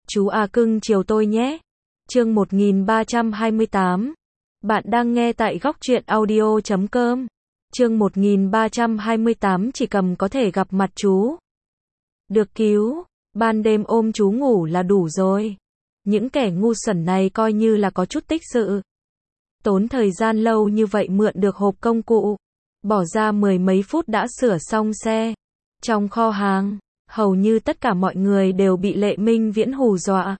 Chú à cưng chiều tôi nhé. Chương 1328. Bạn đang nghe tại góc truyện audio.com. Chương 1328 chỉ cầm có thể gặp mặt chú. Được cứu, ban đêm ôm chú ngủ là đủ rồi. Những kẻ ngu xuẩn này coi như là có chút tích sự. Tốn thời gian lâu như vậy mượn được hộp công cụ. Bỏ ra mười mấy phút đã sửa xong xe. Trong kho hàng, hầu như tất cả mọi người đều bị Lệ Minh Viễn hù dọa.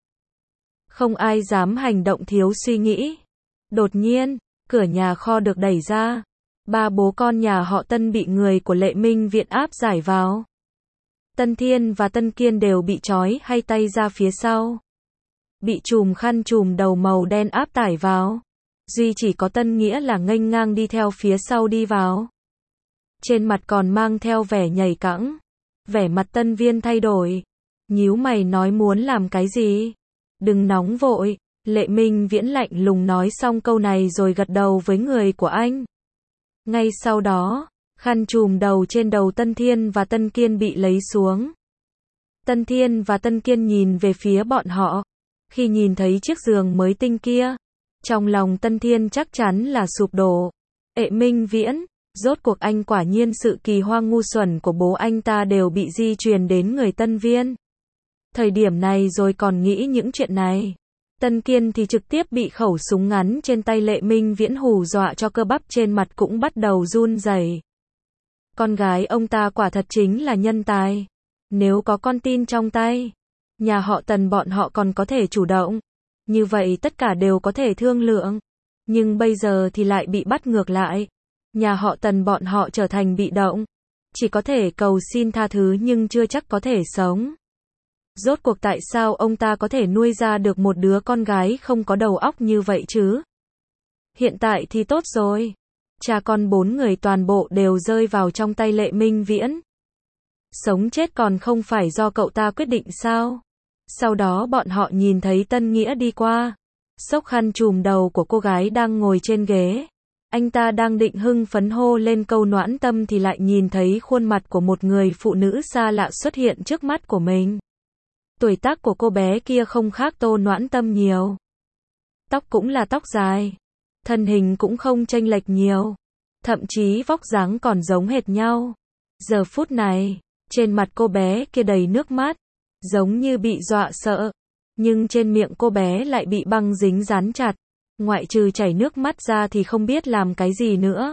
Không ai dám hành động thiếu suy nghĩ. Đột nhiên, cửa nhà kho được đẩy ra. Ba bố con nhà họ Tân bị người của Lệ Minh Viễn áp giải vào. Tân Thiên và Tân Kiên đều bị trói hai tay ra phía sau. Bị trùm khăn trùm đầu màu đen áp tải vào. Duy chỉ có Tân Nghĩa là nghênh ngang đi theo phía sau đi vào. Trên mặt còn mang theo vẻ nhảy cẫng. Vẻ mặt Tân Viên thay đổi. Nhíu mày nói muốn làm cái gì? Đừng nóng vội. Lệ Minh Viễn lạnh lùng nói xong câu này rồi gật đầu với người của anh. Ngay sau đó, khăn trùm đầu trên đầu Tân Thiên và Tân Kiên bị lấy xuống. Tân Thiên và Tân Kiên nhìn về phía bọn họ. Khi nhìn thấy chiếc giường mới tinh kia, trong lòng Tân Thiên chắc chắn là sụp đổ. Lệ Minh Viễn, rốt cuộc anh quả nhiên sự kỳ hoang ngu xuẩn của bố anh ta đều bị di truyền đến người Tân Viên. Thời điểm này rồi còn nghĩ những chuyện này. Tân Kiên thì trực tiếp bị khẩu súng ngắn trên tay Lệ Minh Viễn hù dọa cho cơ bắp trên mặt cũng bắt đầu run rẩy. Con gái ông ta quả thật chính là nhân tài. Nếu có con tin trong tay, nhà họ Tần bọn họ còn có thể chủ động. Như vậy tất cả đều có thể thương lượng. Nhưng bây giờ thì lại bị bắt ngược lại. Nhà họ Tần bọn họ trở thành bị động. Chỉ có thể cầu xin tha thứ nhưng chưa chắc có thể sống. Rốt cuộc tại sao ông ta có thể nuôi ra được một đứa con gái không có đầu óc như vậy chứ? Hiện tại thì tốt rồi. Cha con bốn người toàn bộ đều rơi vào trong tay Lệ Minh Viễn. Sống chết còn không phải do cậu ta quyết định sao? Sau đó bọn họ nhìn thấy Tân Nghĩa đi qua. Xốc khăn trùm đầu của cô gái đang ngồi trên ghế. Anh ta đang định hưng phấn hô lên câu noãn tâm thì lại nhìn thấy khuôn mặt của một người phụ nữ xa lạ xuất hiện trước mắt của mình. Tuổi tác của cô bé kia không khác Tô Noãn Tâm nhiều. Tóc cũng là tóc dài. Thân hình cũng không chênh lệch nhiều. Thậm chí vóc dáng còn giống hệt nhau. Giờ phút này, trên mặt cô bé kia đầy nước mắt. Giống như bị dọa sợ. Nhưng trên miệng cô bé lại bị băng dính dán chặt. Ngoại trừ chảy nước mắt ra thì không biết làm cái gì nữa.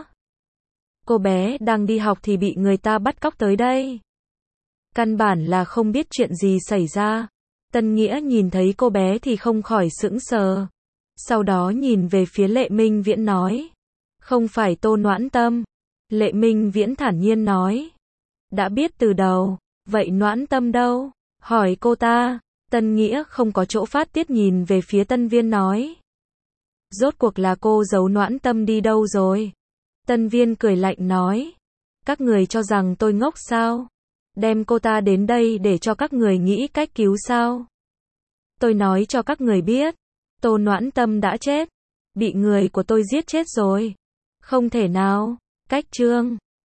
Cô bé đang đi học thì bị người ta bắt cóc tới đây. Căn bản là không biết chuyện gì xảy ra. Tân Nghĩa nhìn thấy cô bé thì không khỏi sững sờ. Sau đó nhìn về phía Lệ Minh Viễn nói. Không phải Tô Noãn Tâm. Lệ Minh Viễn thản nhiên nói. Đã biết từ đầu. Vậy Noãn Tâm đâu? Hỏi cô ta. Tân Nghĩa không có chỗ phát tiết nhìn về phía Tân Viên nói. Rốt cuộc là cô giấu Noãn Tâm đi đâu rồi? Tân Viên cười lạnh nói. Các người cho rằng tôi ngốc sao? Đem cô ta đến đây để cho các người nghĩ cách cứu sao? Tôi nói cho các người biết. Tô Noãn Tâm đã chết. Bị người của tôi giết chết rồi. Không thể nào. Cách chương